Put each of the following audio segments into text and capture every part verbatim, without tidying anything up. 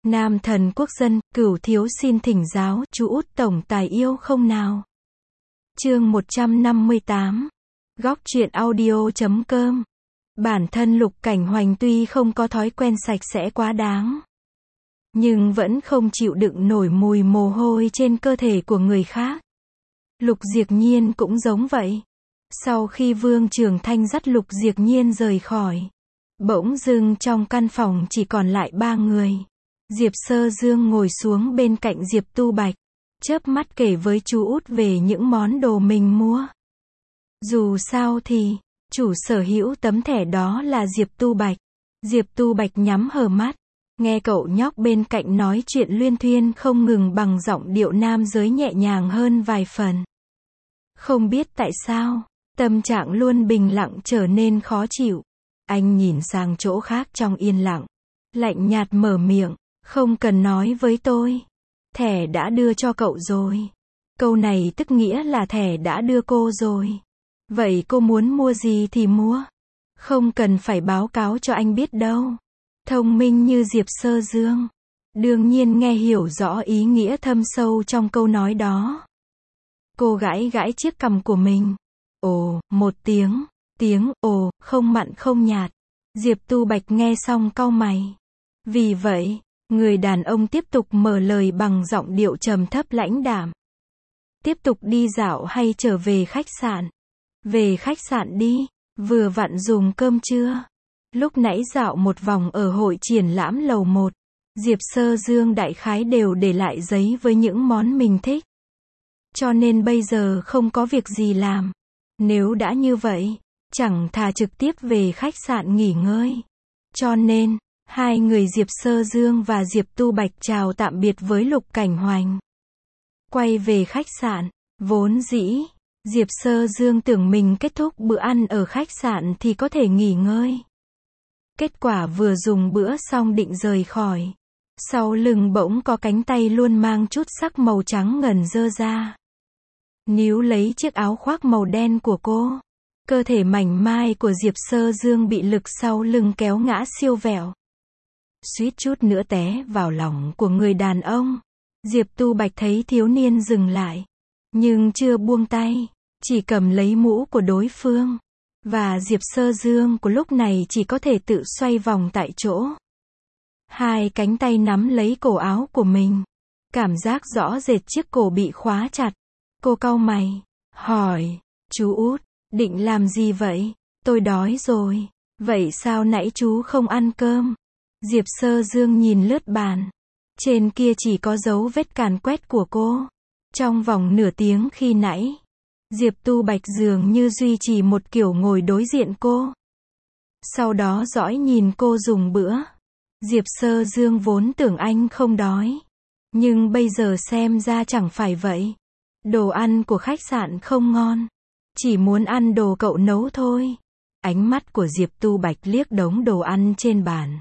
Nam thần quốc dân, cửu thiếu xin thỉnh giáo, chú út tổng tài yêu không nào? Chương một trăm năm mươi tám. Góc truyện audio chấm com. Bản thân Lục Cảnh Hoành tuy không có thói quen sạch sẽ quá đáng, nhưng vẫn không chịu đựng nổi mùi mồ hôi trên cơ thể của người khác. Lục Diệc Nhiên cũng giống vậy. Sau khi Vương Trường Thanh dắt Lục Diệc Nhiên rời khỏi, bỗng dưng trong căn phòng chỉ còn lại ba người. Diệp Sơ Dương ngồi xuống bên cạnh Diệp Tu Bạch, chớp mắt kể với chú út về những món đồ mình mua. Dù sao thì, chủ sở hữu tấm thẻ đó là Diệp Tu Bạch. Diệp Tu Bạch nhắm hờ mắt, nghe cậu nhóc bên cạnh nói chuyện luyên thuyên không ngừng bằng giọng điệu nam giới nhẹ nhàng hơn vài phần. Không biết tại sao, tâm trạng luôn bình lặng trở nên khó chịu. Anh nhìn sang chỗ khác trong yên lặng, lạnh nhạt mở miệng, không cần nói với tôi. Thẻ đã đưa cho cậu rồi. Câu này tức nghĩa là thẻ đã đưa cô rồi. Vậy cô muốn mua gì thì mua. Không cần phải báo cáo cho anh biết đâu. Thông minh như Diệp Sơ Dương, đương nhiên nghe hiểu rõ ý nghĩa thâm sâu trong câu nói đó. Cô gãi gãi chiếc cằm của mình. Ồ, một tiếng, tiếng ồ, không mặn không nhạt. Diệp Tu Bạch nghe xong cau mày. Vì vậy, người đàn ông tiếp tục mở lời bằng giọng điệu trầm thấp lãnh đạm. Tiếp tục đi dạo hay trở về khách sạn? Về khách sạn đi, vừa vặn dùng cơm trưa. Lúc nãy dạo một vòng ở hội triển lãm lầu một, Diệp Sơ Dương đại khái đều để lại giấy với những món mình thích. Cho nên bây giờ không có việc gì làm. Nếu đã như vậy, chẳng thà trực tiếp về khách sạn nghỉ ngơi. Cho nên, hai người Diệp Sơ Dương và Diệp Tu Bạch chào tạm biệt với Lục Cảnh Hoành. Quay về khách sạn, vốn dĩ, Diệp Sơ Dương tưởng mình kết thúc bữa ăn ở khách sạn thì có thể nghỉ ngơi. Kết quả vừa dùng bữa xong định rời khỏi, sau lưng bỗng có cánh tay luôn mang chút sắc màu trắng ngần giơ ra, níu lấy chiếc áo khoác màu đen của cô. Cơ thể mảnh mai của Diệp Sơ Dương bị lực sau lưng kéo ngã siêu vẹo, suýt chút nữa té vào lòng của người đàn ông. Diệp Tu Bạch thấy thiếu niên dừng lại, nhưng chưa buông tay, chỉ cầm lấy mũ của đối phương. Và Diệp Sơ Dương của lúc này chỉ có thể tự xoay vòng tại chỗ. Hai cánh tay nắm lấy cổ áo của mình. Cảm giác rõ rệt chiếc cổ bị khóa chặt. Cô cau mày, hỏi, chú út, định làm gì vậy? Tôi đói rồi. Vậy sao nãy chú không ăn cơm? Diệp Sơ Dương nhìn lướt bàn. Trên kia chỉ có dấu vết càn quét của cô. Trong vòng nửa tiếng khi nãy, Diệp Tu Bạch dường như duy trì một kiểu ngồi đối diện cô. Sau đó dõi nhìn cô dùng bữa. Diệp Sơ Dương vốn tưởng anh không đói, nhưng bây giờ xem ra chẳng phải vậy. Đồ ăn của khách sạn không ngon, chỉ muốn ăn đồ cậu nấu thôi. Ánh mắt của Diệp Tu Bạch liếc đống đồ ăn trên bàn,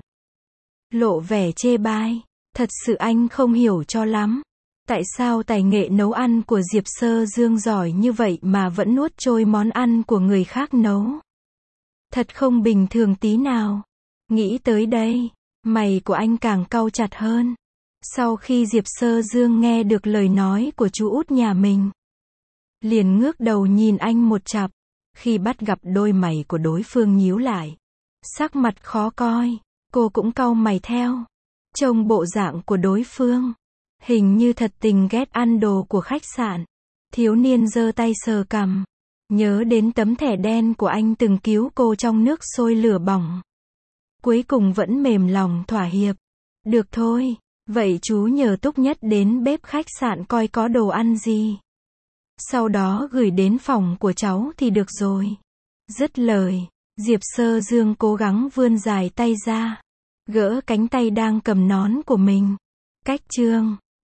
lộ vẻ chê bai. Thật sự anh không hiểu cho lắm. Tại sao tài nghệ nấu ăn của Diệp Sơ Dương giỏi như vậy mà vẫn nuốt trôi món ăn của người khác nấu? Thật không bình thường tí nào. Nghĩ tới đây, mày của anh càng cau chặt hơn. Sau khi Diệp Sơ Dương nghe được lời nói của chú út nhà mình, liền ngước đầu nhìn anh một chặp. Khi bắt gặp đôi mày của đối phương nhíu lại, sắc mặt khó coi, cô cũng cau mày theo. Trông bộ dạng của đối phương, hình như thật tình ghét ăn đồ của khách sạn. Thiếu niên giơ tay sờ cằm, nhớ đến tấm thẻ đen của anh từng cứu cô trong nước sôi lửa bỏng. Cuối cùng vẫn mềm lòng thỏa hiệp. Được thôi, vậy chú nhờ Túc Nhất đến bếp khách sạn coi có đồ ăn gì. Sau đó gửi đến phòng của cháu thì được rồi. Dứt lời, Diệp Sơ Dương cố gắng vươn dài tay ra, gỡ cánh tay đang cầm nón của mình. Cách chương